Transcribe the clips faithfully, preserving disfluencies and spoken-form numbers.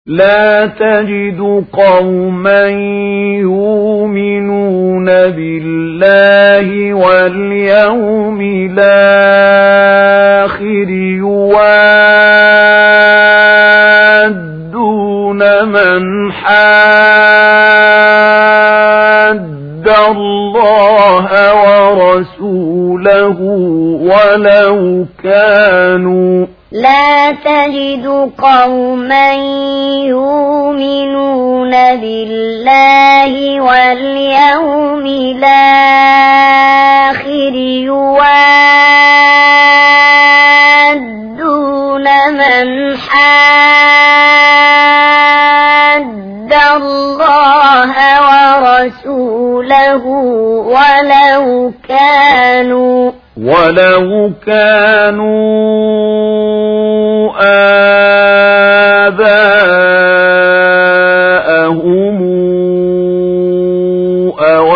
لا تجد قوما يؤمنون بالله واليوم الآخر يوادون من حاد الله ورسوله ولو كانوا لا تجد قوما يؤمنون بالله واليوم الآخر يوادون من حاد الله ورسوله ولو كانوا ولو كانوا آباءهم أو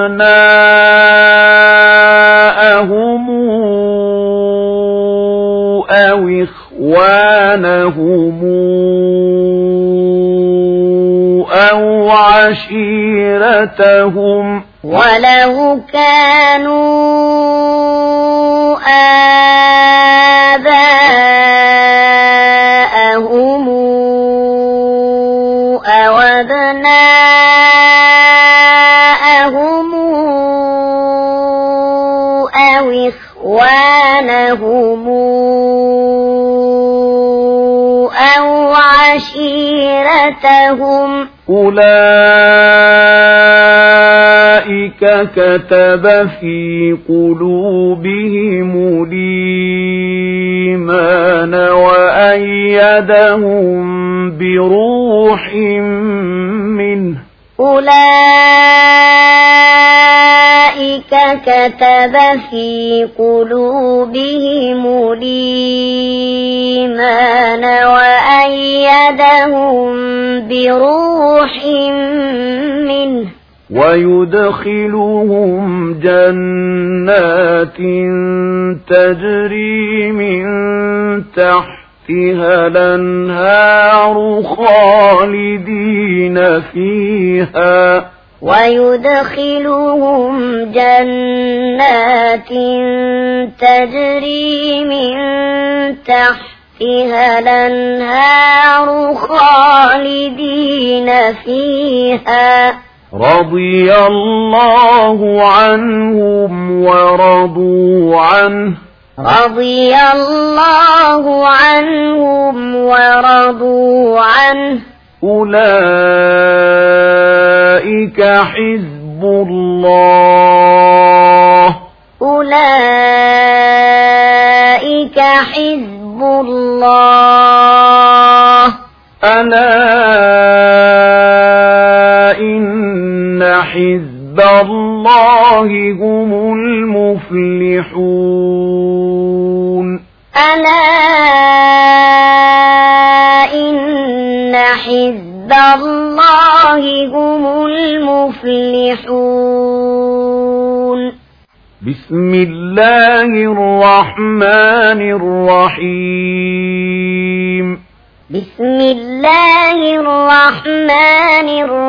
أبناءهم أو إخوانهم أو عشيرتهم ولو كانوا آباءهم أو أبناءهم أو إخوانهم أو عشيرتهم أولئك كتب في قلوبهم الإيمان وأيدهم بروح منه أولئك كتب في قلوبهم الإيمان وأيدهم بروح منه ويدخلهم جنات تجري من تحتها الأنهار خالدين فيها ويدخلهم جنات تجري من تحتها الأنهار خالدين فيها رضي الله عنهم ورضوا عنه رضي الله عنهم ورضوا عنه أولئك حزب الله أولئك حزب الله ألا إن حزب الله هم المفلحون ألا إن حزب الله هم المفلحون بسم الله الرحمن الرحيم بسم الله الرحمن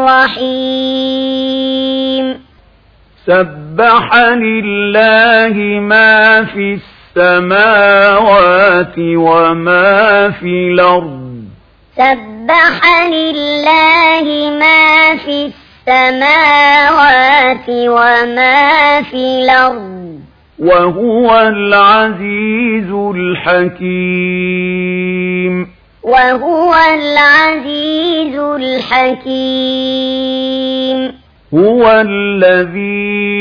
الرحيم سبح لله ما في السماوات وما في الأرض سبح لله ما في السماوات وما في الأرض وهو العزيز الحكيم وهو العزيز الحكيم هو الذي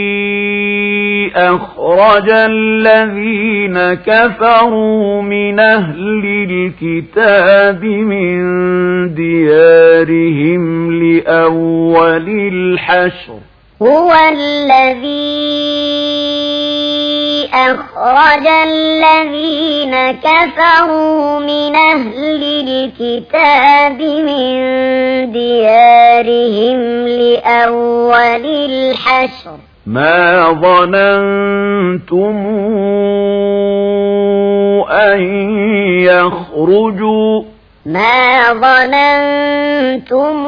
أخرج الذين كفروا من أهل الكتاب من ديارهم لأول الحشر هو الذي أخرج الذين كفروا من أهل الكتاب من ديارهم لأول الحشر ما ظننتم أن يخرجوا ما ظننتم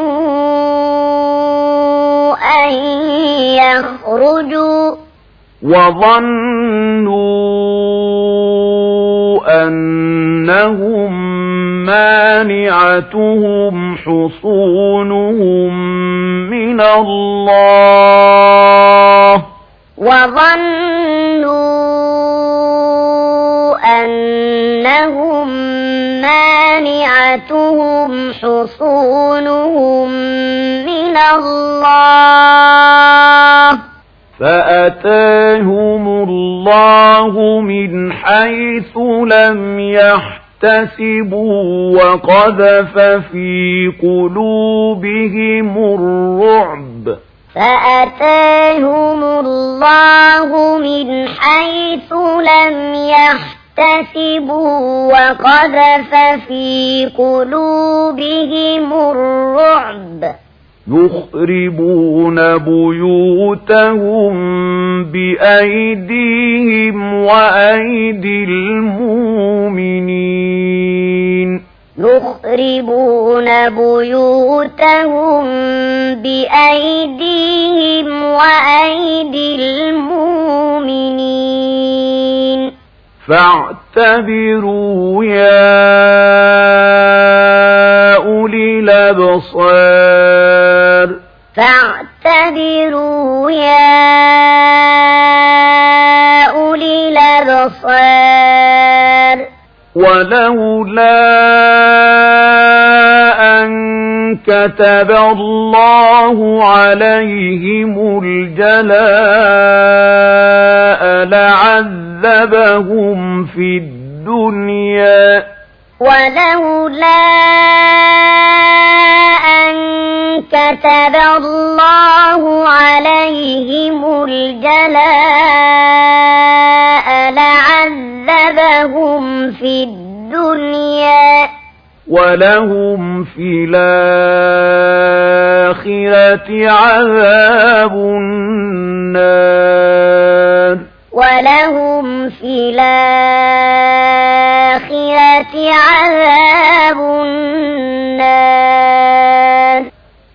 أن يخرجوا وظنوا أنهم مانعتهم حصونهم من الله وظنوا أنهم مانعتهم حصونهم من الله فأتاهم الله من حيث لم يحتسبوا وقذف في قلوبهم الرعب فأتاهم الله من حيث لم يحتسبوا وقذف في قلوبهم الرعب يخربون بيوتهم بأيديهم وأيدي المؤمنين يخربون بيوتهم بأيديهم وأيدي المؤمنين فاعتبروا يا أولي الأبصار فاعتبروا يا أولي الأبصار ولولا أن كتب الله عليهم الجلاء لعذبهم في الدنيا ولولا أن كتب الله عليهم الجلاء لعذبهم في الدنيا ولهم في الآخرة عذاب النار ولهم في الآخرة عذاب النار